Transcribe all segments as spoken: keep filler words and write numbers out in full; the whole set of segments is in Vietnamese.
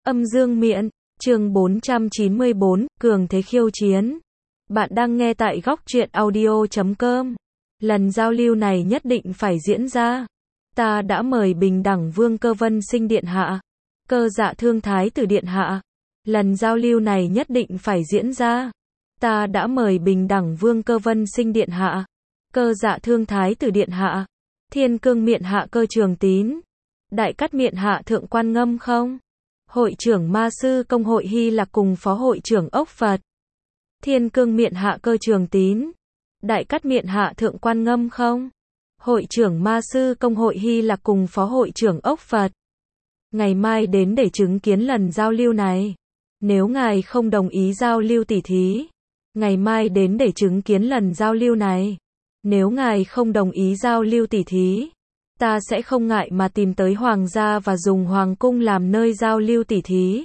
Âm dương miện, chương bốn trăm chín mươi bốn, cường thế khiêu chiến. Bạn đang nghe tại góc truyện audio chấm com. Lần giao lưu này nhất định phải diễn ra. Ta đã mời Bình Đẳng Vương Cơ Vân Sinh Điện Hạ, Cơ Dạ Thương Thái Tử Điện Hạ. Lần giao lưu này nhất định phải diễn ra. Ta đã mời Bình Đẳng Vương Cơ Vân Sinh Điện Hạ, Cơ Dạ Thương Thái Tử Điện Hạ, Thiên Cương Miện Hạ Cơ Trường Tín, Đại Cát Miện Hạ Thượng Quan Ngâm không? Hội trưởng Ma Sư Công hội Hy Lạc cùng Phó hội trưởng Ốc Phật. Thiên Cương Miện Hạ Cơ Trường Tín, Đại Cát Miện Hạ Thượng Quan Ngâm không? Hội trưởng Ma Sư Công hội Hy Lạc cùng Phó hội trưởng Ốc Phật. Ngày mai đến để chứng kiến lần giao lưu này. Nếu ngài không đồng ý giao lưu tỉ thí, ngày mai đến để chứng kiến lần giao lưu này. Nếu ngài không đồng ý giao lưu tỉ thí, ta sẽ không ngại mà tìm tới hoàng gia và dùng hoàng cung làm nơi giao lưu tỉ thí.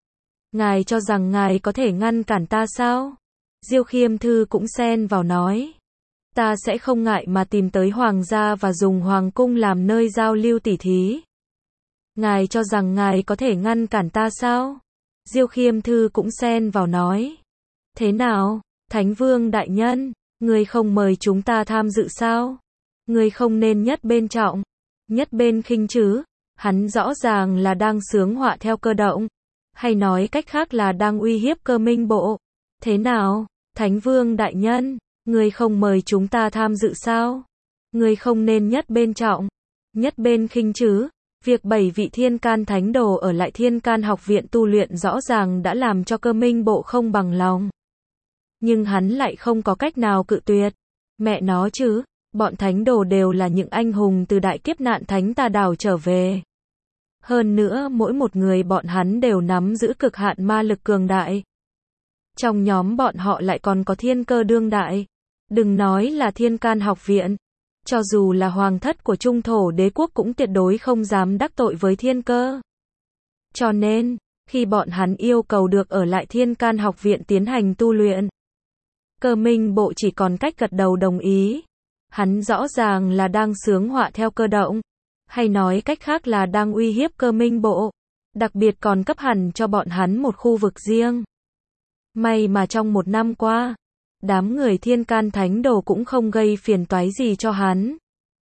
Ngài cho rằng ngài có thể ngăn cản ta sao? Diêu Khiêm Thư cũng xen vào nói. Ta sẽ không ngại mà tìm tới hoàng gia và dùng hoàng cung làm nơi giao lưu tỉ thí. Ngài cho rằng ngài có thể ngăn cản ta sao? Diêu Khiêm Thư cũng xen vào nói. Thế nào, Thánh Vương đại nhân, người không mời chúng ta tham dự sao? Người không nên nhất bên trọng, nhất bên khinh chứ? Hắn rõ ràng là đang xướng họa theo Cơ Động, hay nói cách khác là đang uy hiếp Cơ Minh Bộ. Thế nào, Thánh Vương đại nhân, người không mời chúng ta tham dự sao? Người không nên nhất bên trọng, nhất bên khinh chứ? Việc bảy vị Thiên Can Thánh Đồ ở lại Thiên Can học viện tu luyện rõ ràng đã làm cho Cơ Minh Bộ không bằng lòng. Nhưng hắn lại không có cách nào cự tuyệt. Mẹ nó chứ, bọn thánh đồ đều là những anh hùng từ đại kiếp nạn thánh tà đảo trở về. Hơn nữa mỗi một người bọn hắn đều nắm giữ cực hạn ma lực cường đại. Trong nhóm bọn họ lại còn có thiên cơ đương đại. Đừng nói là Thiên Can học viện, cho dù là hoàng thất của Trung Thổ Đế quốc cũng tuyệt đối không dám đắc tội với thiên cơ. Cho nên, khi bọn hắn yêu cầu được ở lại Thiên Can học viện tiến hành tu luyện, Cơ Minh Bộ chỉ còn cách gật đầu đồng ý. Hắn rõ ràng là đang xướng họa theo Cơ Động, hay nói cách khác là đang uy hiếp Cơ Minh Bộ, đặc biệt còn cấp hẳn cho bọn hắn một khu vực riêng. May mà trong một năm qua, đám người Thiên Can Thánh Đồ cũng không gây phiền toái gì cho hắn.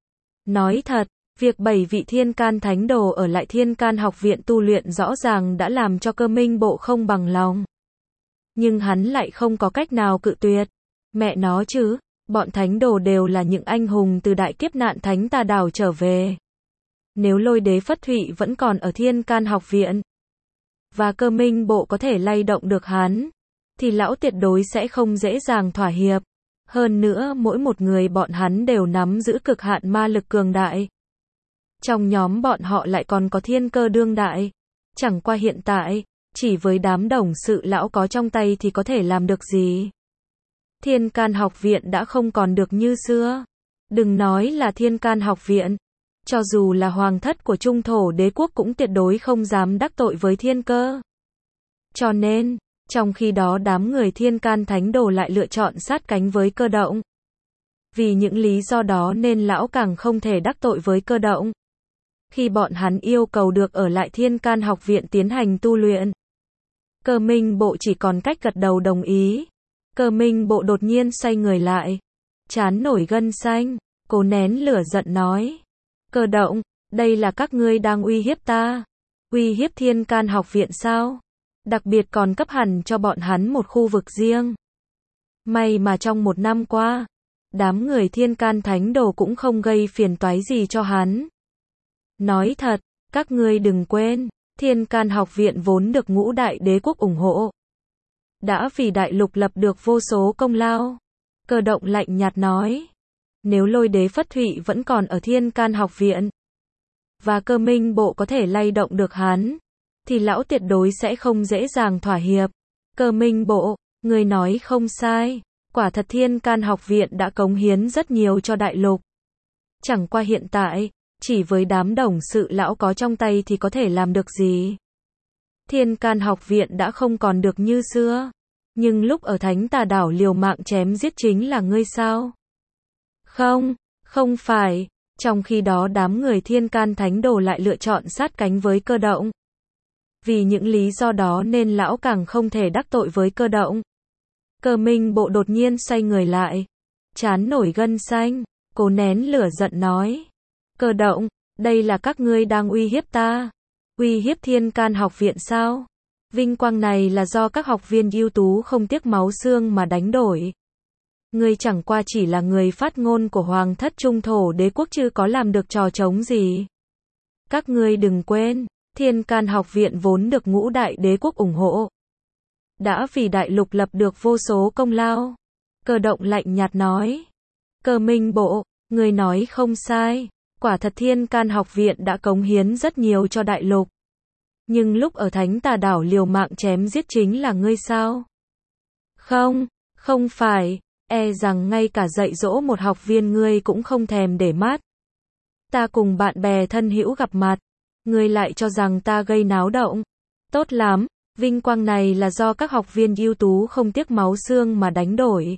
Nói thật, việc bảy vị Thiên Can Thánh Đồ ở lại Thiên Can học viện tu luyện rõ ràng đã làm cho Cơ Minh Bộ không bằng lòng. Nhưng hắn lại không có cách nào cự tuyệt. Mẹ nó chứ, bọn thánh đồ đều là những anh hùng từ đại kiếp nạn thánh tà đảo trở về. Nếu Lôi Đế Phất Thụy vẫn còn ở Thiên Can học viện, và Cơ Minh Bộ có thể lay động được hắn, thì lão tuyệt đối sẽ không dễ dàng thỏa hiệp. Hơn nữa mỗi một người bọn hắn đều nắm giữ cực hạn ma lực cường đại. Trong nhóm bọn họ lại còn có thiên cơ đương đại. Chẳng qua hiện tại, chỉ với đám đồng sự lão có trong tay thì có thể làm được gì? Thiên Can học viện đã không còn được như xưa. Đừng nói là Thiên Can học viện, cho dù là hoàng thất của Trung Thổ Đế quốc cũng tuyệt đối không dám đắc tội với thiên cơ. Cho nên, trong khi đó đám người Thiên Can Thánh Đồ lại lựa chọn sát cánh với Cơ Động. Vì những lý do đó nên lão càng không thể đắc tội với Cơ Động. Khi bọn hắn yêu cầu được ở lại Thiên Can học viện tiến hành tu luyện, Cơ Minh Bộ chỉ còn cách gật đầu đồng ý. Cơ Minh Bộ đột nhiên xoay người lại, trán nổi gân xanh, cố nén lửa giận nói. Cơ Động, đây là các ngươi đang uy hiếp ta. Uy hiếp Thiên Can học viện sao? Đặc biệt còn cấp hẳn cho bọn hắn một khu vực riêng. May mà trong một năm qua, đám người Thiên Can Thánh Đồ cũng không gây phiền toái gì cho hắn. Nói thật, các ngươi đừng quên, Thiên Can học viện vốn được ngũ đại đế quốc ủng hộ, đã vì đại lục lập được vô số công lao. Cơ Động lạnh nhạt nói. Nếu Lôi Đế Phất Thụy vẫn còn ở Thiên Can học viện, và Cơ Minh Bộ có thể lay động được hắn, thì lão tuyệt đối sẽ không dễ dàng thỏa hiệp. Cơ Minh Bộ, người nói không sai, quả thật Thiên Can học viện đã cống hiến rất nhiều cho đại lục. Chẳng qua hiện tại, chỉ với đám đồng sự lão có trong tay thì có thể làm được gì? Thiên Can học viện đã không còn được như xưa. Nhưng lúc ở Thánh Tà đảo liều mạng chém giết chính là ngươi sao? Không, không phải. Trong khi đó đám người Thiên Can Thánh Đồ lại lựa chọn sát cánh với Cơ Động. Vì những lý do đó nên lão càng không thể đắc tội với Cơ Động. Cơ Minh Bộ đột nhiên xoay người lại, trán nổi gân xanh, cố nén lửa giận nói. Cơ Động, đây là các ngươi đang uy hiếp ta. Uy hiếp Thiên Can học viện sao? Vinh quang này là do các học viên ưu tú không tiếc máu xương mà đánh đổi. Ngươi chẳng qua chỉ là người phát ngôn của Hoàng thất Trung thổ đế quốc chứ có làm được trò trống gì. Các ngươi đừng quên, Thiên Can học viện vốn được ngũ đại đế quốc ủng hộ. Đã vì đại lục lập được vô số công lao. Cơ Động lạnh nhạt nói. Cơ Minh Bộ, ngươi nói không sai. Quả thật Thiên Can học viện đã cống hiến rất nhiều cho đại lục. Nhưng lúc ở Thánh Tà đảo liều mạng chém giết chính là ngươi sao? Không, không phải, e rằng ngay cả dạy dỗ một học viên ngươi cũng không thèm để mắt. Ta cùng bạn bè thân hữu gặp mặt, ngươi lại cho rằng ta gây náo động. Tốt lắm, vinh quang này là do các học viên ưu tú không tiếc máu xương mà đánh đổi.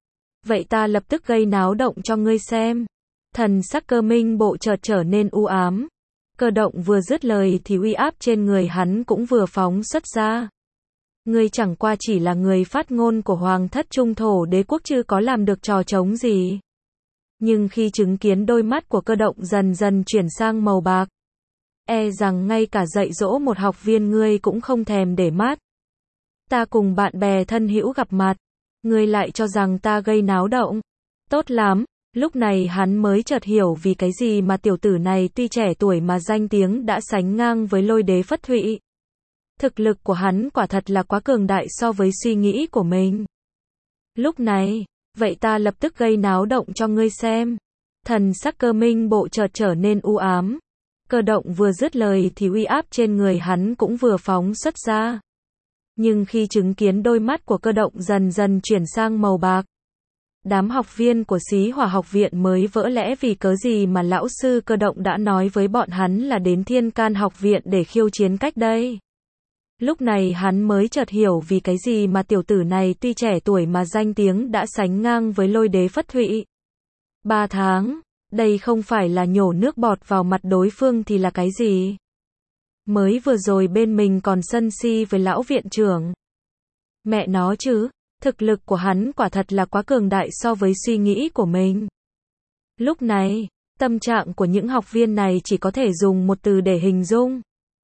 Vậy ta lập tức gây náo động cho ngươi xem. Thần sắc Cơ Minh Bộ chợt trở nên u ám. Cơ Động vừa dứt lời thì uy áp trên người hắn cũng vừa phóng xuất ra. Ngươi chẳng qua chỉ là người phát ngôn của Hoàng thất Trung thổ đế quốc chứ có làm được trò trống gì. Nhưng khi chứng kiến đôi mắt của Cơ Động dần dần chuyển sang màu bạc, e rằng ngay cả dạy dỗ một học viên ngươi cũng không thèm để mắt. Ta cùng bạn bè thân hữu gặp mặt, ngươi lại cho rằng ta gây náo động. Tốt lắm. Lúc này hắn mới chợt hiểu vì cái gì mà tiểu tử này tuy trẻ tuổi mà danh tiếng đã sánh ngang với Lôi Đế Phất Thụy. Thực lực của hắn quả thật là quá cường đại so với suy nghĩ của mình. Lúc này, vậy ta lập tức gây náo động cho ngươi xem. Thần sắc Cơ Minh Bộ chợt trở nên u ám. Cơ Động vừa dứt lời thì uy áp trên người hắn cũng vừa phóng xuất ra. Nhưng khi chứng kiến đôi mắt của Cơ Động dần dần chuyển sang màu bạc, đám học viên của Xí Hỏa học viện mới vỡ lẽ vì cớ gì mà lão sư Cơ Động đã nói với bọn hắn là đến Thiên Can học viện để khiêu chiến cách đây. Lúc này hắn mới chợt hiểu vì cái gì mà tiểu tử này tuy trẻ tuổi mà danh tiếng đã sánh ngang với Lôi Đế Phất Thụy. Ba tháng, đây không phải là nhổ nước bọt vào mặt đối phương thì là cái gì? Mới vừa rồi bên mình còn sân si với lão viện trưởng. Mẹ nó chứ. Thực lực của hắn quả thật là quá cường đại so với suy nghĩ của mình. Lúc này, tâm trạng của những học viên này chỉ có thể dùng một từ để hình dung.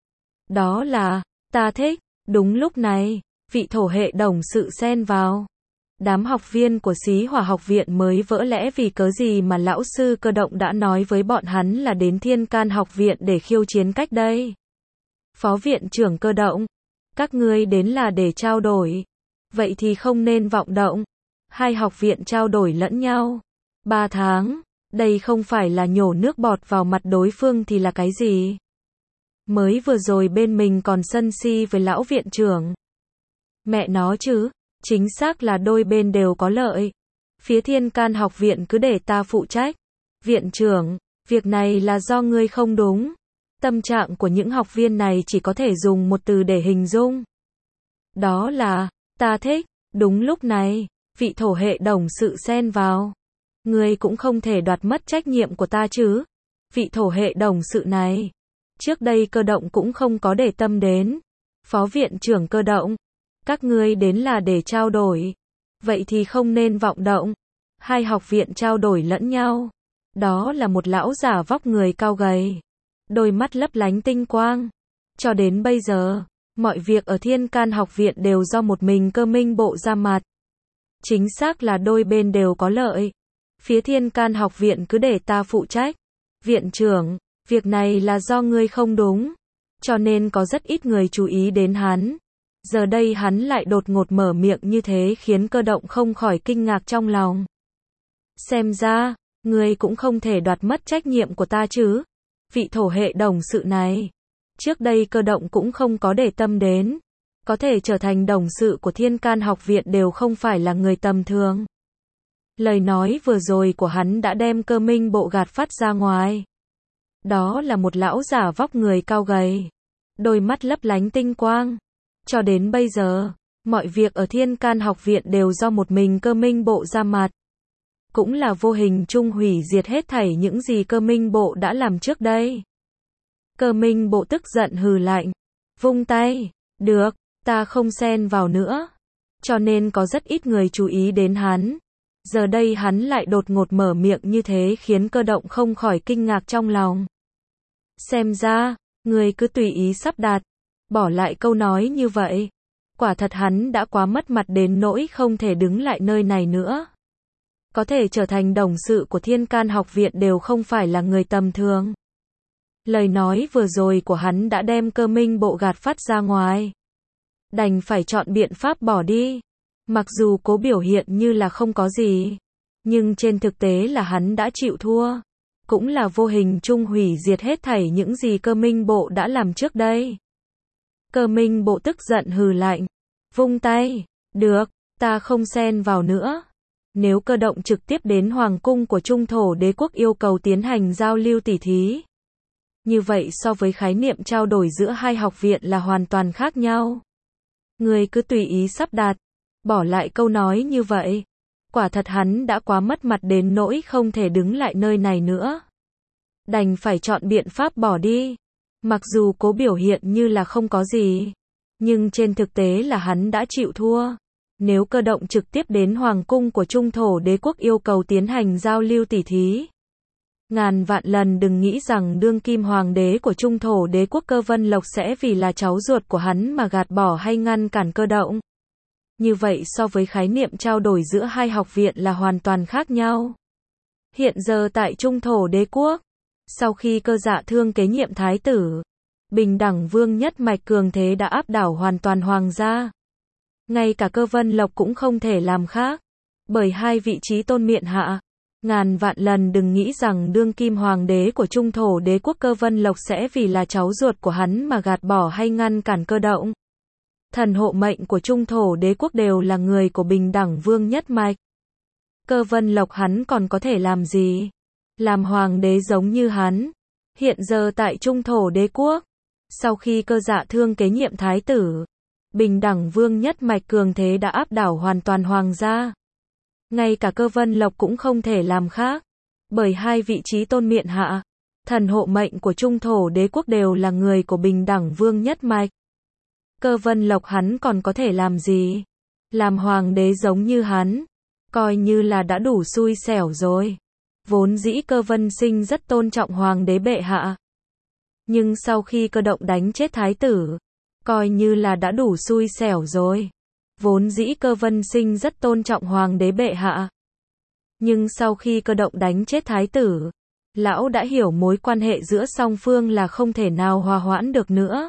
Đó là, ta thích. Đúng lúc này, vị thổ hệ đồng sự xen vào. Đám học viên của Xí Hỏa học viện mới vỡ lẽ vì cớ gì mà lão sư Cơ Động đã nói với bọn hắn là đến Thiên Can học viện để khiêu chiến cách đây. Phó viện trưởng Cơ Động, các ngươi đến là để trao đổi. Vậy thì không nên vọng động. Hai học viện trao đổi lẫn nhau. Ba tháng, đây không phải là nhổ nước bọt vào mặt đối phương thì là cái gì? Mới vừa rồi bên mình còn sân si với lão viện trưởng. Mẹ nó chứ, chính xác là đôi bên đều có lợi. Phía Thiên Can học viện cứ để ta phụ trách. Viện trưởng, việc này là do ngươi không đúng. Tâm trạng của những học viên này chỉ có thể dùng một từ để hình dung. Đó là, ta thích. Đúng lúc này, vị thổ hệ đồng sự xen vào. Ngươi cũng không thể đoạt mất trách nhiệm của ta chứ. Vị thổ hệ đồng sự này, trước đây Cơ Động cũng không có để tâm đến. Phó viện trưởng Cơ Động, các ngươi đến là để trao đổi. Vậy thì không nên vọng động. Hai học viện trao đổi lẫn nhau. Đó là một lão giả vóc người cao gầy, đôi mắt lấp lánh tinh quang. Cho đến bây giờ, mọi việc ở Thiên Can học viện đều do một mình Cơ Minh Bộ ra mặt. Chính xác là đôi bên đều có lợi. Phía Thiên Can học viện cứ để ta phụ trách. Viện trưởng, việc này là do ngươi không đúng. Cho nên có rất ít người chú ý đến hắn. Giờ đây hắn lại đột ngột mở miệng như thế khiến Cơ Động không khỏi kinh ngạc trong lòng. Xem ra, ngươi cũng không thể đoạt mất trách nhiệm của ta chứ. Vị thổ hệ đồng sự này, trước đây Cơ Động cũng không có để tâm đến. Có thể trở thành đồng sự của Thiên Can học viện đều không phải là người tầm thường. Lời nói vừa rồi của hắn đã đem Cơ Minh Bộ gạt phát ra ngoài. Đó là một lão giả vóc người cao gầy, đôi mắt lấp lánh tinh quang. Cho đến bây giờ, mọi việc ở Thiên Can học viện đều do một mình Cơ Minh Bộ ra mặt. Cũng là vô hình chung hủy diệt hết thảy những gì Cơ Minh Bộ đã làm trước đây. Cơ Minh Bộ tức giận hừ lạnh. Vung tay. Được, ta không xen vào nữa. Cho nên có rất ít người chú ý đến hắn. Giờ đây hắn lại đột ngột mở miệng như thế khiến Cơ Động không khỏi kinh ngạc trong lòng. Xem ra, người cứ tùy ý sắp đặt. Bỏ lại câu nói như vậy. Quả thật hắn đã quá mất mặt đến nỗi không thể đứng lại nơi này nữa. Có thể trở thành đồng sự của Thiên Can học viện đều không phải là người tầm thường. Lời nói vừa rồi của hắn đã đem Cơ Minh Bộ gạt phát ra ngoài. Đành phải chọn biện pháp bỏ đi. Mặc dù cố biểu hiện như là không có gì, nhưng trên thực tế là hắn đã chịu thua. Cũng là vô hình chung hủy diệt hết thảy những gì Cơ Minh Bộ đã làm trước đây. Cơ Minh Bộ tức giận hừ lạnh. Vung tay. Được, ta không xen vào nữa. Nếu Cơ Động trực tiếp đến Hoàng cung của Trung Thổ Đế quốc yêu cầu tiến hành giao lưu tỉ thí. Như vậy so với khái niệm trao đổi giữa hai học viện là hoàn toàn khác nhau. Người cứ tùy ý sắp đặt. Bỏ lại câu nói như vậy. Quả thật hắn đã quá mất mặt đến nỗi không thể đứng lại nơi này nữa. Đành phải chọn biện pháp bỏ đi. Mặc dù cố biểu hiện như là không có gì, nhưng trên thực tế là hắn đã chịu thua. Nếu Cơ Động trực tiếp đến Hoàng cung của Trung Thổ Đế quốc yêu cầu tiến hành giao lưu tỉ thí. Ngàn vạn lần đừng nghĩ rằng đương kim hoàng đế của Trung Thổ Đế quốc Cơ Vân Lộc sẽ vì là cháu ruột của hắn mà gạt bỏ hay ngăn cản Cơ Động. Như vậy so với khái niệm trao đổi giữa hai học viện là hoàn toàn khác nhau. Hiện giờ tại Trung Thổ Đế quốc, sau khi Cơ Dạ Thương kế nhiệm thái tử, bình đẳng vương nhất mạch cường thế đã áp đảo hoàn toàn hoàng gia. Ngay cả Cơ Vân Lộc cũng không thể làm khác, bởi hai vị trí tôn miện hạ. Ngàn vạn lần đừng nghĩ rằng đương kim hoàng đế của Trung Thổ Đế quốc Cơ Vân Lộc sẽ vì là cháu ruột của hắn mà gạt bỏ hay ngăn cản Cơ Động. Thần hộ mệnh của Trung Thổ Đế quốc đều là người của bình đẳng vương nhất mạch. Cơ Vân Lộc hắn còn có thể làm gì? Làm hoàng đế giống như hắn. Hiện giờ tại Trung Thổ Đế quốc, sau khi Cơ Dạ Thương kế nhiệm thái tử, bình đẳng vương nhất mạch cường thế đã áp đảo hoàn toàn hoàng gia. Ngay cả Cơ Vân Lộc cũng không thể làm khác, bởi hai vị trí tôn miện hạ, thần hộ mệnh của Trung Thổ Đế quốc đều là người của bình đẳng vương nhất mạch. Cơ Vân Lộc hắn còn có thể làm gì? Làm hoàng đế giống như hắn, coi như là đã đủ xui xẻo rồi. Vốn dĩ Cơ Vân Sinh rất tôn trọng hoàng đế bệ hạ. Nhưng sau khi Cơ Động đánh chết thái tử, coi như là đã đủ xui xẻo rồi. Vốn dĩ Cơ Vân Sinh rất tôn trọng hoàng đế bệ hạ. Nhưng sau khi Cơ Động đánh chết thái tử, lão đã hiểu mối quan hệ giữa song phương là không thể nào hòa hoãn được nữa.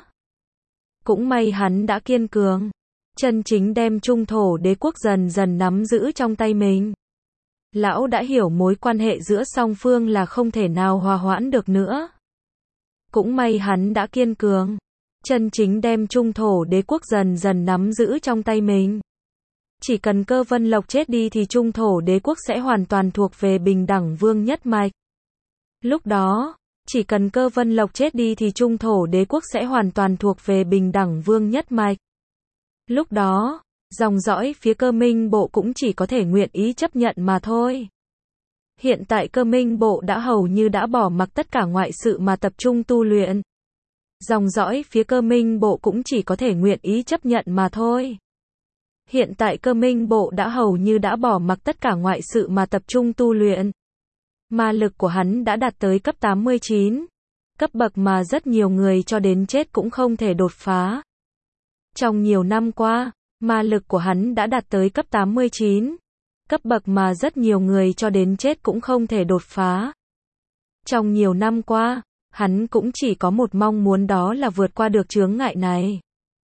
Cũng may hắn đã kiên cường, chân chính đem Trung Thổ Đế quốc dần dần nắm giữ trong tay mình. Lão đã hiểu mối quan hệ giữa song phương là không thể nào hòa hoãn được nữa. Cũng may hắn đã kiên cường, chân chính đem Trung Thổ Đế quốc dần dần nắm giữ trong tay mình. Chỉ cần Cơ Vân Lộc chết đi thì Trung Thổ Đế quốc sẽ hoàn toàn thuộc về bình đẳng vương nhất mạch. Lúc đó, chỉ cần Cơ Vân Lộc chết đi thì Trung Thổ Đế quốc sẽ hoàn toàn thuộc về bình đẳng vương nhất mạch. Lúc đó, dòng dõi phía Cơ Minh Bộ cũng chỉ có thể nguyện ý chấp nhận mà thôi. Hiện tại Cơ Minh Bộ đã hầu như đã bỏ mặc tất cả ngoại sự mà tập trung tu luyện. Dòng dõi phía Cơ Minh Bộ cũng chỉ có thể nguyện ý chấp nhận mà thôi. Hiện tại Cơ Minh Bộ đã hầu như đã bỏ mặc tất cả ngoại sự mà tập trung tu luyện. Ma lực của hắn đã đạt tới cấp tám mươi chín. Cấp bậc mà rất nhiều người cho đến chết cũng không thể đột phá. Trong nhiều năm qua, ma lực của hắn đã đạt tới cấp tám mươi chín. Cấp bậc mà rất nhiều người cho đến chết cũng không thể đột phá. Trong nhiều năm qua, hắn cũng chỉ có một mong muốn, đó là vượt qua được chướng ngại này.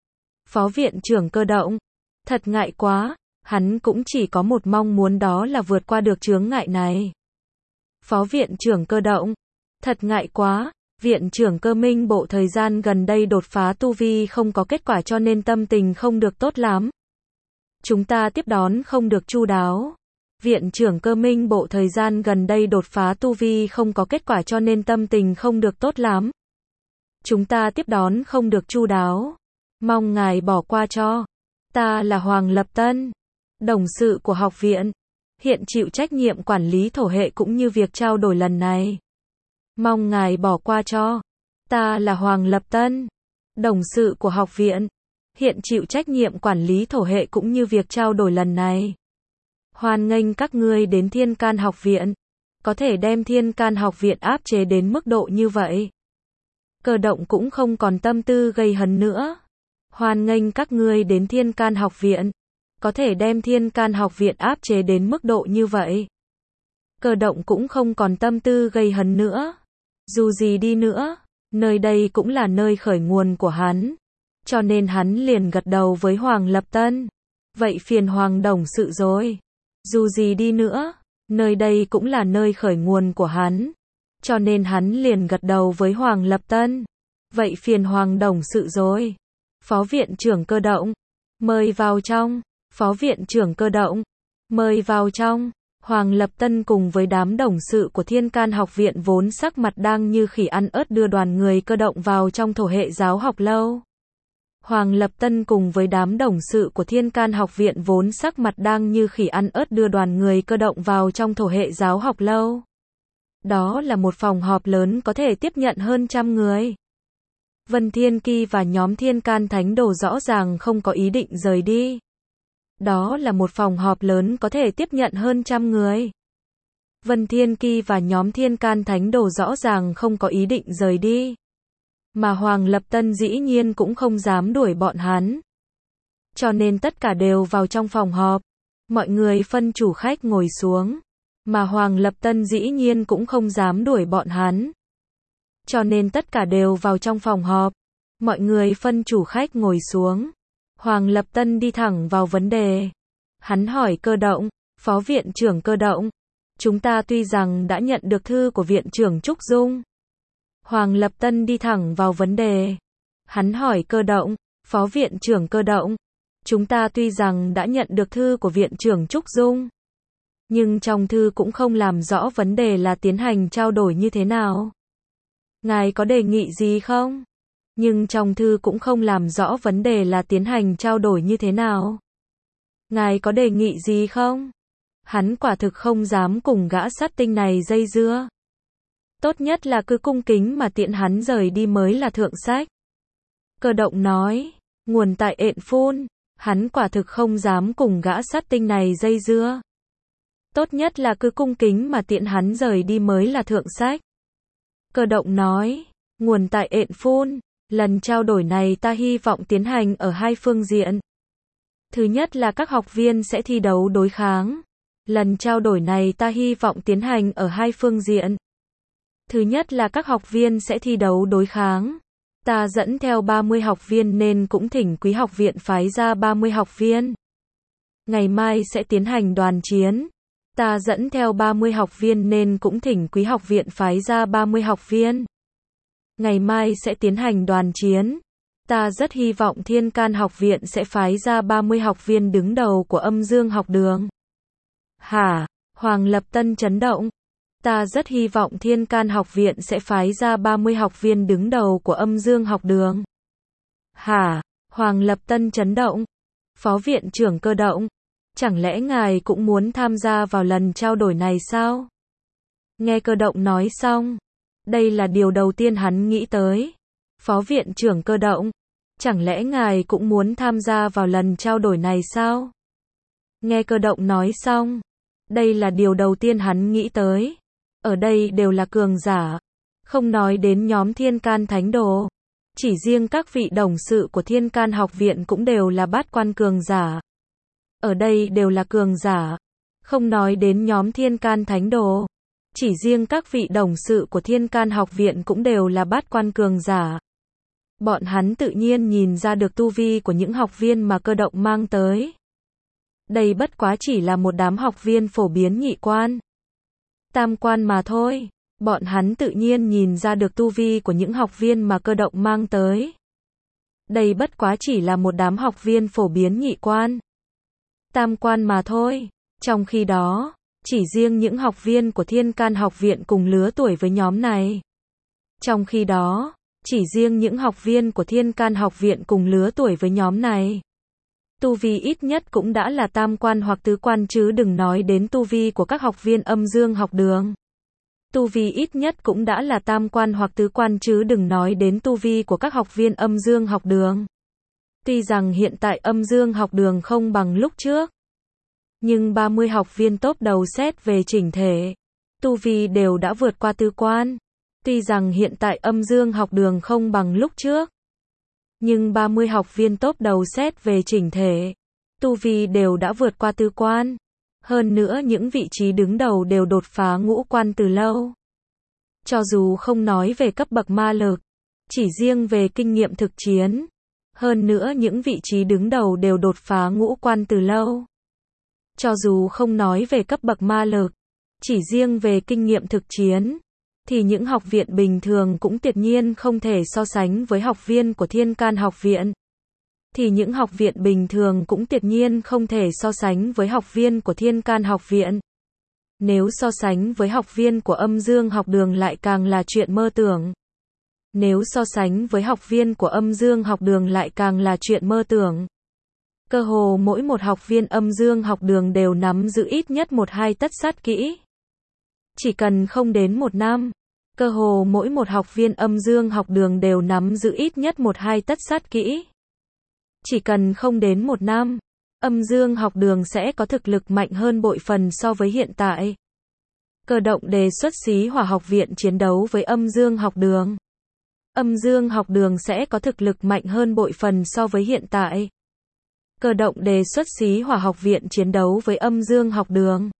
Phó viện trưởng Cơ Động, thật ngại quá, hắn cũng chỉ có một mong muốn, đó là vượt qua được chướng ngại này. Phó viện trưởng Cơ Động, thật ngại quá, viện trưởng Cơ Minh Bộ thời gian gần đây đột phá tu vi không có kết quả cho nên tâm tình không được tốt lắm. Chúng ta tiếp đón không được chu đáo. Viện trưởng Cơ Minh Bộ thời gian gần đây đột phá tu vi không có kết quả cho nên tâm tình không được tốt lắm. Chúng ta tiếp đón không được chu đáo. Mong ngài bỏ qua cho. Ta là Hoàng Lập Tân, đồng sự của học viện, hiện chịu trách nhiệm quản lý thổ hệ cũng như việc trao đổi lần này. Mong ngài bỏ qua cho. Ta là Hoàng Lập Tân, Đồng sự của học viện, hiện chịu trách nhiệm quản lý thổ hệ cũng như việc trao đổi lần này. Hoan nghênh các ngươi đến Thiên Can học viện. Có thể đem Thiên Can học viện áp chế đến mức độ như vậy. Cơ động cũng không còn tâm tư gây hấn nữa. Hoan nghênh các ngươi đến Thiên Can học viện. Có thể đem Thiên Can học viện áp chế đến mức độ như vậy. Cơ động cũng không còn tâm tư gây hấn nữa. Dù gì đi nữa, nơi đây cũng là nơi khởi nguồn của hắn. Cho nên hắn liền gật đầu với Hoàng Lập Tân. Vậy phiền Hoàng đồng sự rồi. Dù gì đi nữa, nơi đây cũng là nơi khởi nguồn của hắn. Cho nên hắn liền gật đầu với Hoàng Lập Tân. Vậy phiền Hoàng đồng sự rồi. Phó viện trưởng Cơ động, mời vào trong. Phó viện trưởng Cơ động, mời vào trong. Hoàng Lập Tân cùng với đám đồng sự của Thiên Can học viện vốn sắc mặt đang như khỉ ăn ớt đưa đoàn người Cơ động vào trong thổ hệ giáo học lâu. Hoàng Lập Tân cùng với đám đồng sự của Thiên Can học viện vốn sắc mặt đang như khỉ ăn ớt đưa đoàn người Cơ động vào trong thổ hệ giáo học lâu. Đó là một phòng họp lớn có thể tiếp nhận hơn trăm người. Vân Thiên Ki và nhóm Thiên Can Thánh Đồ rõ ràng không có ý định rời đi. Đó là một phòng họp lớn có thể tiếp nhận hơn trăm người. Vân Thiên Ki và nhóm Thiên Can Thánh Đồ rõ ràng không có ý định rời đi. Mà Hoàng Lập Tân dĩ nhiên cũng không dám đuổi bọn hắn. Cho nên tất cả đều vào trong phòng họp. Mọi người phân chủ khách ngồi xuống. Mà Hoàng Lập Tân dĩ nhiên cũng không dám đuổi bọn hắn. Cho nên tất cả đều vào trong phòng họp. Mọi người phân chủ khách ngồi xuống. Hoàng Lập Tân đi thẳng vào vấn đề. Hắn hỏi Cơ động, Phó viện trưởng Cơ động. Chúng ta tuy rằng đã nhận được thư của viện trưởng Trúc Dung. Hoàng Lập Tân đi thẳng vào vấn đề. Hắn hỏi Cơ động, Phó viện trưởng Cơ động. Chúng ta tuy rằng đã nhận được thư của viện trưởng Trúc Dung. Nhưng trong thư cũng không làm rõ vấn đề là tiến hành trao đổi như thế nào. Ngài có đề nghị gì không? Nhưng trong thư cũng không làm rõ vấn đề là tiến hành trao đổi như thế nào. Ngài có đề nghị gì không? Hắn quả thực không dám cùng gã sát tinh này dây dưa. Tốt nhất là cứ cung kính mà tiện hắn rời đi mới là thượng sách. Cơ động nói, nguồn tại ện phun, hắn quả thực không dám cùng gã sát tinh này dây dưa. Tốt nhất là cứ cung kính mà tiện hắn rời đi mới là thượng sách. Cơ động nói, nguồn tại ện phun, lần trao đổi này ta hy vọng tiến hành ở hai phương diện. Thứ nhất là các học viên sẽ thi đấu đối kháng. Lần trao đổi này ta hy vọng tiến hành ở hai phương diện. Thứ nhất là các học viên sẽ thi đấu đối kháng. Ta dẫn theo ba mươi học viên nên cũng thỉnh quý học viện phái ra ba mươi học viên. Ngày mai sẽ tiến hành đoàn chiến. Ta dẫn theo ba mươi học viên nên cũng thỉnh quý học viện phái ra ba mươi học viên. Ngày mai sẽ tiến hành đoàn chiến. Ta rất hy vọng Thiên Can học viện sẽ phái ra ba mươi học viên đứng đầu của Âm Dương học đường. Hả? Hoàng Lập Tân chấn động. Ta rất hy vọng Thiên Can học viện sẽ phái ra ba mươi học viên đứng đầu của Âm Dương học đường. Hả? Hoàng Lập Tân chấn động. Phó viện trưởng Cơ động. Chẳng lẽ ngài cũng muốn tham gia vào lần trao đổi này sao? Nghe Cơ động nói xong. Đây là điều đầu tiên hắn nghĩ tới. Phó viện trưởng Cơ động. Chẳng lẽ ngài cũng muốn tham gia vào lần trao đổi này sao? Nghe Cơ động nói xong. Đây là điều đầu tiên hắn nghĩ tới. Ở đây đều là cường giả. Không nói đến nhóm Thiên Can Thánh Đồ. Chỉ riêng các vị đồng sự của Thiên Can học viện cũng đều là bát quan cường giả. Ở đây đều là cường giả. Không nói đến nhóm Thiên Can Thánh Đồ. Chỉ riêng các vị đồng sự của Thiên Can học viện cũng đều là bát quan cường giả. Bọn hắn tự nhiên nhìn ra được tu vi của những học viên mà Cơ động mang tới. Đây bất quá chỉ là một đám học viên phổ biến nhị quan, tam quan mà thôi. Bọn hắn tự nhiên nhìn ra được tu vi của những học viên mà Cơ động mang tới. Đây bất quá chỉ là một đám học viên phổ biến nhị quan, tam quan mà thôi. Trong khi đó, chỉ riêng những học viên của Thiên Can học viện cùng lứa tuổi với nhóm này. Trong khi đó, chỉ riêng những học viên của Thiên Can học viện cùng lứa tuổi với nhóm này. Tu vi ít nhất cũng đã là tam quan hoặc tứ quan chứ đừng nói đến tu vi của các học viên Âm Dương học đường. Tu vi ít nhất cũng đã là tam quan hoặc tứ quan chứ đừng nói đến tu vi của các học viên âm dương học đường. Tuy rằng hiện tại âm dương học đường không bằng lúc trước, nhưng ba mươi học viên top đầu xét về chỉnh thể, tu vi đều đã vượt qua tứ quan. Tuy rằng hiện tại âm dương học đường không bằng lúc trước, nhưng ba mươi học viên top đầu xét về chỉnh thể, tu vi đều đã vượt qua tứ quan. Hơn nữa những vị trí đứng đầu đều đột phá ngũ quan từ lâu. Cho dù không nói về cấp bậc ma lực, chỉ riêng về kinh nghiệm thực chiến, hơn nữa những vị trí đứng đầu đều đột phá ngũ quan từ lâu. Cho dù không nói về cấp bậc ma lực, chỉ riêng về kinh nghiệm thực chiến, thì những học viện bình thường cũng tuyệt nhiên không thể so sánh với học viên của Thiên Can học viện. Thì những học viện bình thường cũng tuyệt nhiên không thể so sánh với học viên của Thiên Can học viện. Nếu so sánh với học viên của âm dương học đường lại càng là chuyện mơ tưởng. Nếu so sánh với học viên của âm dương học đường lại càng là chuyện mơ tưởng. Cơ hồ mỗi một học viên âm dương học đường đều nắm giữ ít nhất một hai tất sát kỹ. Chỉ cần không đến một năm, cơ hồ mỗi một học viên âm dương học đường đều nắm giữ ít nhất một hai tất sát kỹ. Chỉ cần không đến một năm, âm dương học đường sẽ có thực lực mạnh hơn bội phần so với hiện tại. Cơ động đề xuất Xí Hỏa học viện chiến đấu với âm dương học đường. Âm dương học đường sẽ có thực lực mạnh hơn bội phần so với hiện tại. Cơ động đề xuất Xí Hỏa học viện chiến đấu với âm dương học đường.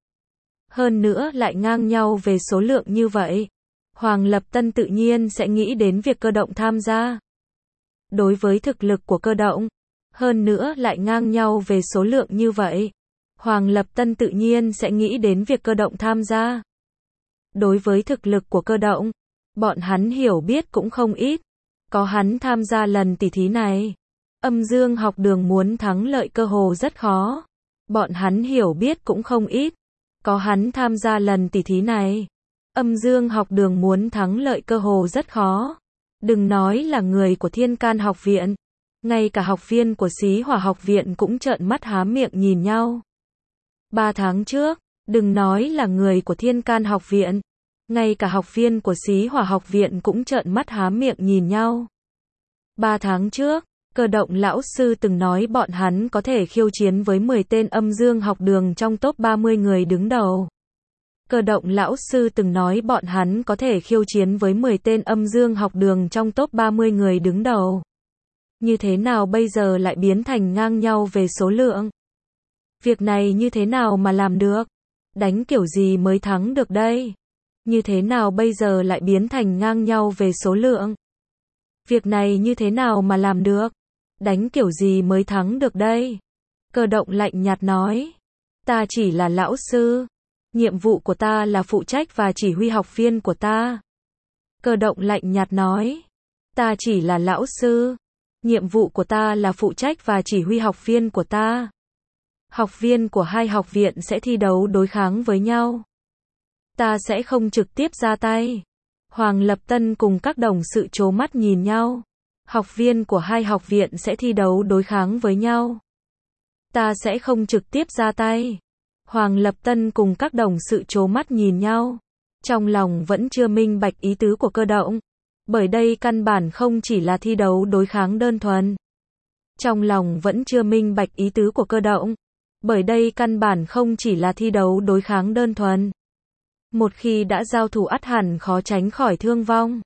Hơn nữa lại ngang nhau về số lượng như vậy. Hoàng Lập Tân tự nhiên sẽ nghĩ đến việc cơ động tham gia. Đối với thực lực của cơ động, hơn nữa lại ngang nhau về số lượng như vậy, Hoàng Lập Tân tự nhiên sẽ nghĩ đến việc cơ động tham gia. Đối với thực lực của cơ động, bọn hắn hiểu biết cũng không ít. Có hắn tham gia lần tỉ thí này, âm dương học đường muốn thắng lợi cơ hồ rất khó. Bọn hắn hiểu biết cũng không ít. Có hắn tham gia lần tỉ thí này, âm dương học đường muốn thắng lợi cơ hồ rất khó. Đừng nói là người của Thiên Can học viện, ngay cả học viên của Xí Hỏa học viện cũng trợn mắt há miệng nhìn nhau. Ba tháng trước, đừng nói là người của Thiên Can học viện, ngay cả học viên của Xí Hỏa học viện cũng trợn mắt há miệng nhìn nhau. Ba tháng trước, Cơ động lão sư từng nói bọn hắn có thể khiêu chiến với mười tên âm dương học đường trong top ba mươi người đứng đầu. Cơ động lão sư từng nói bọn hắn có thể khiêu chiến với mười tên âm dương học đường trong top ba mươi người đứng đầu. Như thế nào bây giờ lại biến thành ngang nhau về số lượng? Việc này như thế nào mà làm được? Đánh kiểu gì mới thắng được đây? Như thế nào bây giờ lại biến thành ngang nhau về số lượng? Việc này như thế nào mà làm được? Đánh kiểu gì mới thắng được đây? Cơ động lạnh nhạt nói. Ta chỉ là lão sư. Nhiệm vụ của ta là phụ trách và chỉ huy học viên của ta. Cơ động lạnh nhạt nói. Ta chỉ là lão sư. Nhiệm vụ của ta là phụ trách và chỉ huy học viên của ta. Học viên của hai học viện sẽ thi đấu đối kháng với nhau. Ta sẽ không trực tiếp ra tay. Hoàng Lập Tân cùng các đồng sự trố mắt nhìn nhau. Học viên của hai học viện sẽ thi đấu đối kháng với nhau. Ta sẽ không trực tiếp ra tay. Hoàng Lập Tân cùng các đồng sự trố mắt nhìn nhau. Trong lòng vẫn chưa minh bạch ý tứ của cơ động. Bởi đây căn bản không chỉ là thi đấu đối kháng đơn thuần. Trong lòng vẫn chưa minh bạch ý tứ của cơ động. Bởi đây căn bản không chỉ là thi đấu đối kháng đơn thuần. Một khi đã giao thủ ắt hẳn khó tránh khỏi thương vong.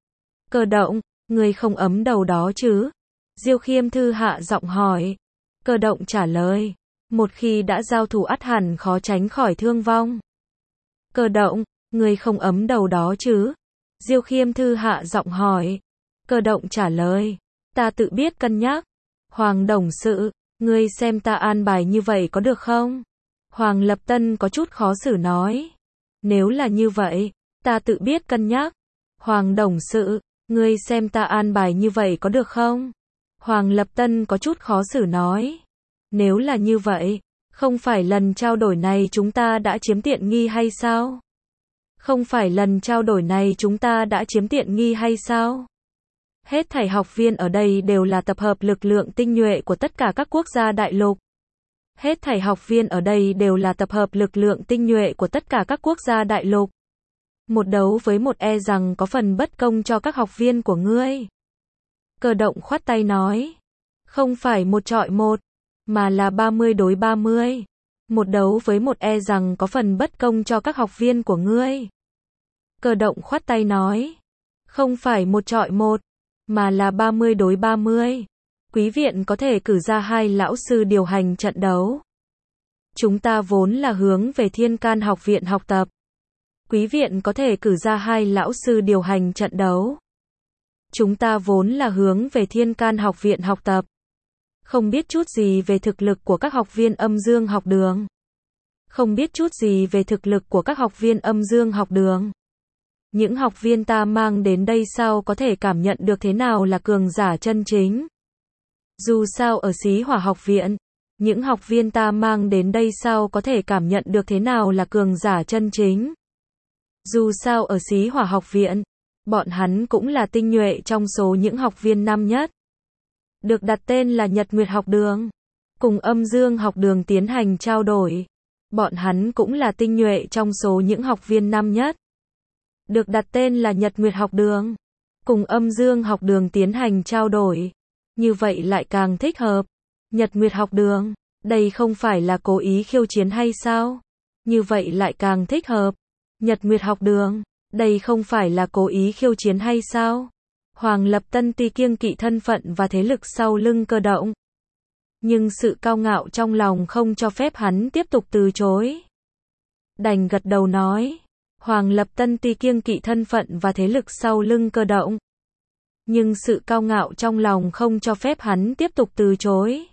Cơ động, ngươi không ấm đầu đó chứ? Diêu Khiêm Thư hạ giọng hỏi. Cơ động trả lời. Một khi đã giao thủ ắt hẳn khó tránh khỏi thương vong. Cơ động, ngươi không ấm đầu đó chứ? Diêu Khiêm Thư hạ giọng hỏi. Cơ động trả lời. Ta tự biết cân nhắc. Hoàng đồng sự, ngươi xem ta an bài như vậy có được không? Hoàng Lập Tân có chút khó xử nói. Nếu là như vậy, ta tự biết cân nhắc. Hoàng đồng sự, ngươi xem ta an bài như vậy có được không? Hoàng Lập Tân có chút khó xử nói. Nếu là như vậy, không phải lần trao đổi này chúng ta đã chiếm tiện nghi hay sao? Không phải lần trao đổi này chúng ta đã chiếm tiện nghi hay sao? Hết thảy học viên ở đây đều là tập hợp lực lượng tinh nhuệ của tất cả các quốc gia đại lục. Hết thảy học viên ở đây đều là tập hợp lực lượng tinh nhuệ của tất cả các quốc gia đại lục. Một đấu với một e rằng có phần bất công cho các học viên của ngươi. Cơ động khoát tay nói. Không phải một chọi một, mà là ba mươi đối ba mươi. Một đấu với một e rằng có phần bất công cho các học viên của ngươi. Cơ động khoát tay nói. Không phải một chọi một, mà là ba mươi đối ba mươi. Quý viện có thể cử ra hai lão sư điều hành trận đấu. Chúng ta vốn là hướng về Thiên Can học viện học tập. Quý viện có thể cử ra hai lão sư điều hành trận đấu. Chúng ta vốn là hướng về Thiên Can học viện học tập. Không biết chút gì về thực lực của các học viên âm dương học đường. Không biết chút gì về thực lực của các học viên âm dương học đường. Những học viên ta mang đến đây sao có thể cảm nhận được thế nào là cường giả chân chính. Dù sao ở Xí Hỏa học viện, những học viên ta mang đến đây sao có thể cảm nhận được thế nào là cường giả chân chính. Dù sao ở Xí Hỏa học viện, bọn hắn cũng là tinh nhuệ trong số những học viên năm nhất. Được đặt tên là Nhật Nguyệt học đường, cùng âm dương học đường tiến hành trao đổi. Bọn hắn cũng là tinh nhuệ trong số những học viên năm nhất. Được đặt tên là Nhật Nguyệt học đường, cùng âm dương học đường tiến hành trao đổi. Như vậy lại càng thích hợp. Nhật Nguyệt học đường, đây không phải là cố ý khiêu chiến hay sao? Như vậy lại càng thích hợp. Nhật Nguyệt học đường, đây không phải là cố ý khiêu chiến hay sao? Hoàng Lập Tân tuy kiêng kỵ thân phận và thế lực sau lưng Cơ động, nhưng sự cao ngạo trong lòng không cho phép hắn tiếp tục từ chối. Đành gật đầu nói. Hoàng Lập Tân tuy kiêng kỵ thân phận và thế lực sau lưng Cơ động, nhưng sự cao ngạo trong lòng không cho phép hắn tiếp tục từ chối.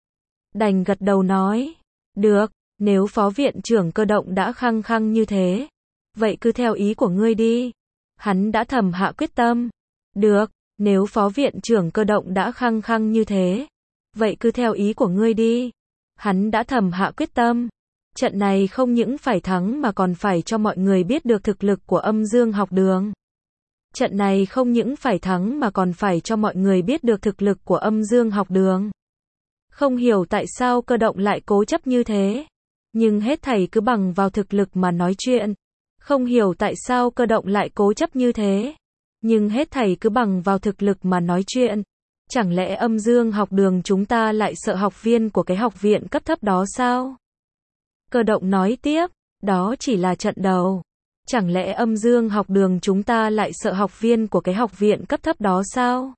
Đành gật đầu nói. Được, nếu phó viện trưởng Cơ động đã khăng khăng như thế, vậy cứ theo ý của ngươi đi. Hắn đã thầm hạ quyết tâm. Được, nếu phó viện trưởng Cơ động đã khăng khăng như thế, vậy cứ theo ý của ngươi đi. Hắn đã thầm hạ quyết tâm. Trận này không những phải thắng mà còn phải cho mọi người biết được thực lực của âm dương học đường. Trận này không những phải thắng mà còn phải cho mọi người biết được thực lực của âm dương học đường. Không hiểu tại sao Cơ động lại cố chấp như thế. Nhưng hết thảy cứ bằng vào thực lực mà nói chuyện. Không hiểu tại sao Cơ động lại cố chấp như thế. Nhưng hết thảy cứ bằng vào thực lực mà nói chuyện. Chẳng lẽ âm dương học đường chúng ta lại sợ học viên của cái học viện cấp thấp đó sao? Cơ động nói tiếp, đó chỉ là trận đầu. Chẳng lẽ âm dương học đường chúng ta lại sợ học viên của cái học viện cấp thấp đó sao?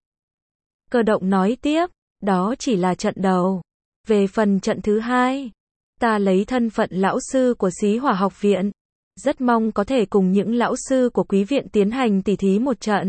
Cơ động nói tiếp, đó chỉ là trận đầu. Về phần trận thứ hai, ta lấy thân phận lão sư của Xí Hỏa học viện, rất mong có thể cùng những lão sư của quý viện tiến hành tỉ thí một trận.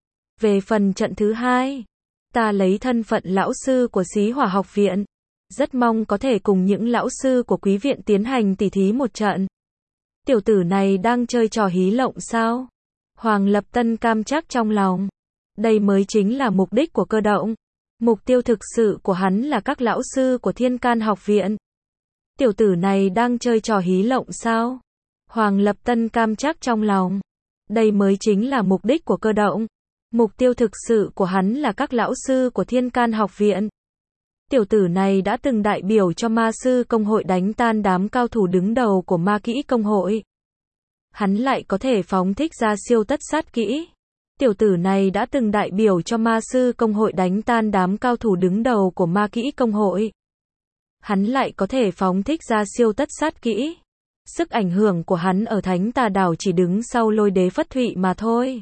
Về phần trận thứ hai, ta lấy thân phận lão sư của Xí Hỏa học viện, rất mong có thể cùng những lão sư của quý viện tiến hành tỉ thí một trận. Tiểu tử này đang chơi trò hí lộng sao? Hoàng Lập Tân cam chắc trong lòng. Đây mới chính là mục đích của Cơ động. Mục tiêu thực sự của hắn là các lão sư của Thiên Can học viện. Tiểu tử này đang chơi trò hí lộng sao? Hoàng Lập Tân cam chắc trong lòng. Đây mới chính là mục đích của Cơ động. Mục tiêu thực sự của hắn là các lão sư của Thiên Can học viện. Tiểu tử này đã từng đại biểu cho ma sư công hội đánh tan đám cao thủ đứng đầu của ma kỹ công hội. Hắn lại có thể phóng thích ra siêu tất sát kỹ. Tiểu tử này đã từng đại biểu cho ma sư công hội đánh tan đám cao thủ đứng đầu của ma kỹ công hội. Hắn lại có thể phóng thích ra siêu tất sát kỹ. Sức ảnh hưởng của hắn ở Thánh Tà Đảo chỉ đứng sau Lôi Đế Phất Thụy mà thôi.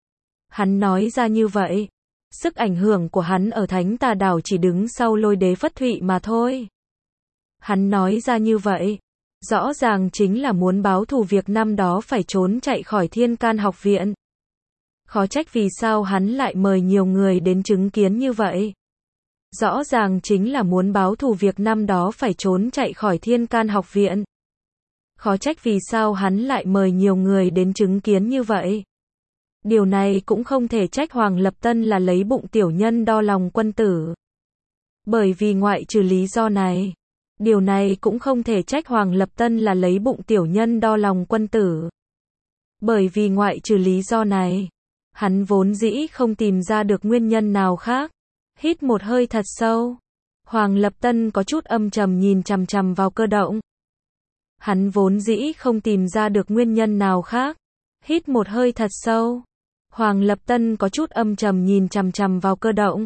Hắn nói ra như vậy. Sức ảnh hưởng của hắn ở Thánh Tà Đảo chỉ đứng sau Lôi Đế Phất Thụy mà thôi. Hắn nói ra như vậy. Rõ ràng chính là muốn báo thù việc năm đó phải trốn chạy khỏi Thiên Can học viện. Khó trách vì sao hắn lại mời nhiều người đến chứng kiến như vậy. Rõ ràng chính là muốn báo thù việc năm đó phải trốn chạy khỏi Thiên Can học viện. Khó trách vì sao hắn lại mời nhiều người đến chứng kiến như vậy. Điều này cũng không thể trách Hoàng Lập Tân là lấy bụng tiểu nhân đo lòng quân tử. Bởi vì ngoại trừ lý do này, điều này cũng không thể trách Hoàng Lập Tân là lấy bụng tiểu nhân đo lòng quân tử. Bởi vì ngoại trừ lý do này, hắn vốn dĩ không tìm ra được nguyên nhân nào khác. Hít một hơi thật sâu, Hoàng Lập Tân có chút âm trầm nhìn chằm chằm vào Cơ động. Hắn vốn dĩ không tìm ra được nguyên nhân nào khác. Hít một hơi thật sâu. Hoàng Lập Tân có chút âm trầm nhìn chằm chằm vào Cơ Động.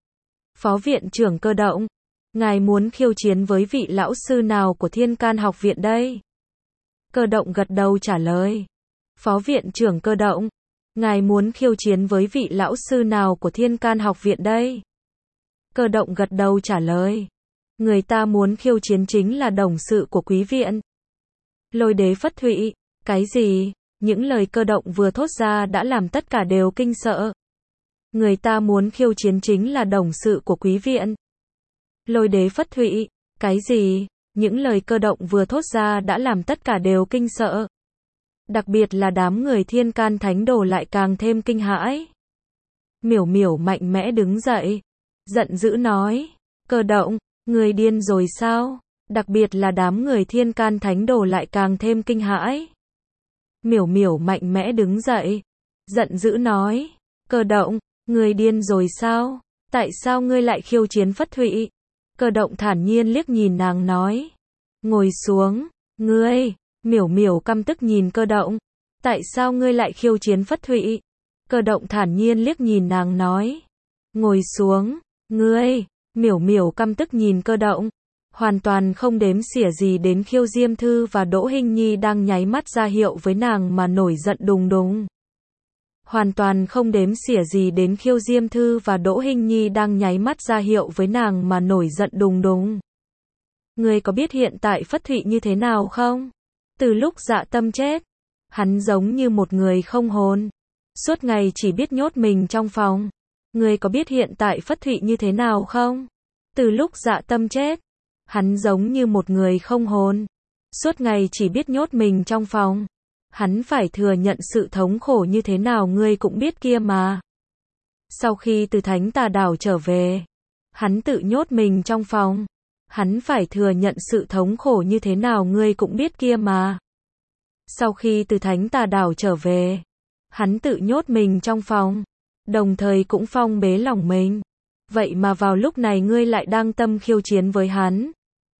Phó viện trưởng Cơ Động, ngài muốn khiêu chiến với vị lão sư nào của Thiên Can học viện đây? Cơ Động gật đầu trả lời. Phó viện trưởng Cơ Động, ngài muốn khiêu chiến với vị lão sư nào của Thiên Can học viện đây? Cơ Động gật đầu trả lời. Người ta muốn khiêu chiến chính là đồng sự của quý viện. Lôi Đế Phất Thụy. Cái gì? Những lời Cơ Động vừa thốt ra đã làm tất cả đều kinh sợ. Người ta muốn khiêu chiến chính là đồng sự của quý viện. Lôi Đế Phất Thụy. Cái gì? Những lời Cơ Động vừa thốt ra đã làm tất cả đều kinh sợ. Đặc biệt là đám người Thiên Can Thánh Đồ lại càng thêm kinh hãi. Miểu Miểu mạnh mẽ đứng dậy, giận dữ nói, Cơ Động, người điên rồi sao? Đặc biệt là đám người Thiên Can Thánh Đồ lại càng thêm kinh hãi. Miểu Miểu mạnh mẽ đứng dậy, giận dữ nói, Cơ Động, người điên rồi sao? Tại sao ngươi lại khiêu chiến Phất Thụy? Cơ Động thản nhiên liếc nhìn nàng nói, ngồi xuống, ngươi. Miểu Miểu căm tức nhìn Cơ Động, tại sao ngươi lại khiêu chiến Phất Thụy? Cơ Động thản nhiên liếc nhìn nàng nói, ngồi xuống, ngươi. Miểu Miểu căm tức nhìn Cơ Động, hoàn toàn không đếm xỉa gì đến Khiêu Diêm Thư và Đỗ Hinh Nhi đang nháy mắt ra hiệu với nàng mà nổi giận đùng đùng. Hoàn toàn không đếm xỉa gì đến Khiêu Diêm Thư và Đỗ Hinh Nhi đang nháy mắt ra hiệu với nàng mà nổi giận đùng đùng. Ngươi có biết hiện tại Phất Thụy như thế nào không? Từ lúc Dạ Tâm chết, hắn giống như một người không hồn, suốt ngày chỉ biết nhốt mình trong phòng. Ngươi có biết hiện tại Phất Thụy như thế nào không? Từ lúc Dạ Tâm chết, hắn giống như một người không hồn, suốt ngày chỉ biết nhốt mình trong phòng. Hắn phải thừa nhận sự thống khổ như thế nào ngươi cũng biết kia mà. Sau khi từ Thánh Tà Đảo trở về, hắn tự nhốt mình trong phòng. Hắn phải thừa nhận sự thống khổ như thế nào ngươi cũng biết kia mà. Sau khi từ Thánh Tà Đảo trở về, hắn tự nhốt mình trong phòng, đồng thời cũng phong bế lòng mình. Vậy mà vào lúc này ngươi lại đang tâm khiêu chiến với hắn.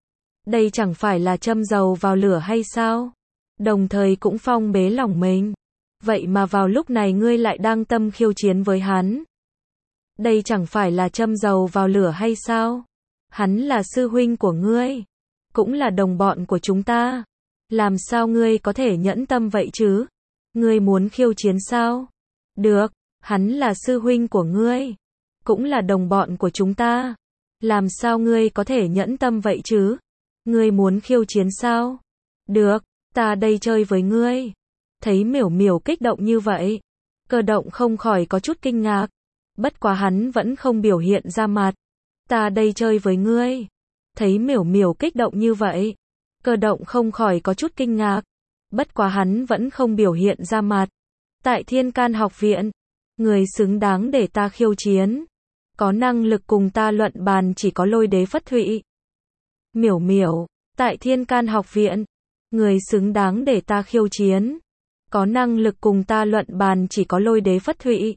Đây chẳng phải là châm dầu vào lửa hay sao? Đồng thời cũng phong bế lòng mình. Vậy mà vào lúc này ngươi lại đang tâm khiêu chiến với hắn. Đây chẳng phải là châm dầu vào lửa hay sao? Hắn là sư huynh của ngươi, cũng là đồng bọn của chúng ta. Làm sao ngươi có thể nhẫn tâm vậy chứ? Ngươi muốn khiêu chiến sao? Được, hắn là sư huynh của ngươi, cũng là đồng bọn của chúng ta. Làm sao ngươi có thể nhẫn tâm vậy chứ? Ngươi muốn khiêu chiến sao? Được, ta đây chơi với ngươi. Thấy Miểu Miểu kích động như vậy, Cơ Động không khỏi có chút kinh ngạc. Bất quá hắn vẫn không biểu hiện ra mặt. Ta đây chơi với ngươi. Thấy Miểu Miểu kích động như vậy, Cơ Động không khỏi có chút kinh ngạc. Bất quá hắn vẫn không biểu hiện ra mặt. Tại Thiên Can học viện, người xứng đáng để ta khiêu chiến, có năng lực cùng ta luận bàn chỉ có Lôi Đế Phất Thụy. Miểu Miểu, tại Thiên Can học viện, người xứng đáng để ta khiêu chiến, có năng lực cùng ta luận bàn chỉ có Lôi Đế Phất Thụy.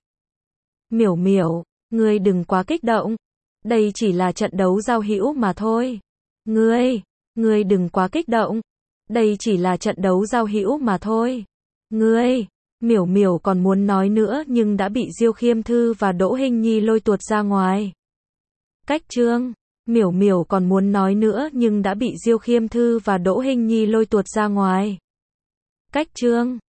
Miểu Miểu, ngươi đừng quá kích động. Đây chỉ là trận đấu giao hữu mà thôi. Ngươi, ngươi đừng quá kích động. Đây chỉ là trận đấu giao hữu mà thôi. Ngươi, Miểu Miểu còn muốn nói nữa nhưng đã bị Diêu Khiêm Thư và Đỗ Hinh Nhi lôi tuột ra ngoài. Cách chương, Miểu Miểu còn muốn nói nữa nhưng đã bị Diêu Khiêm Thư và Đỗ Hinh Nhi lôi tuột ra ngoài. Cách chương.